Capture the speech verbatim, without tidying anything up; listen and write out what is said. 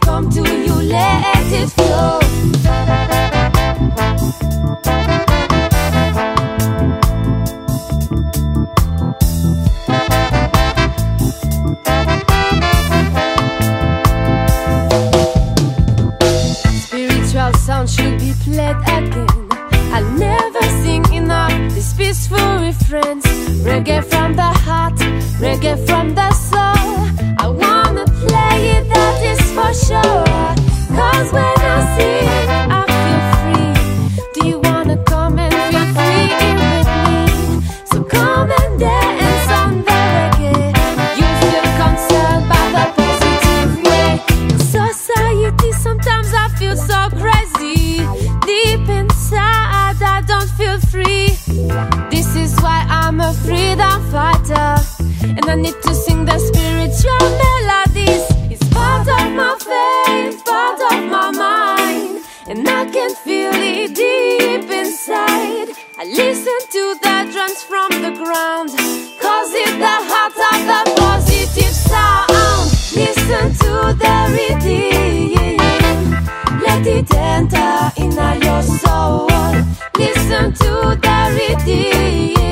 come to you, let it flow. Spiritual sound should be played again. I'll never sing enough these peaceful refrains. Reggae from the heart, reggae from the soul. I wanna play it, that is for sure. Cause when I sing, I feel free. Do you wanna come and feel free in with me? So come and dance on the reggae. You feel concerned by the positive way. In society, sometimes I feel so crazy. Deep inside, I don't feel free. This is why I'm a freedom fighter, and I need to sing the spiritual melodies. It's part of my faith, part of my mind, and I can feel it deep inside. I listen to the drums from the ground, cause it's the heart of the positive sound. Listen to the rhythm, let it enter in your soul. Listen to the rhythm.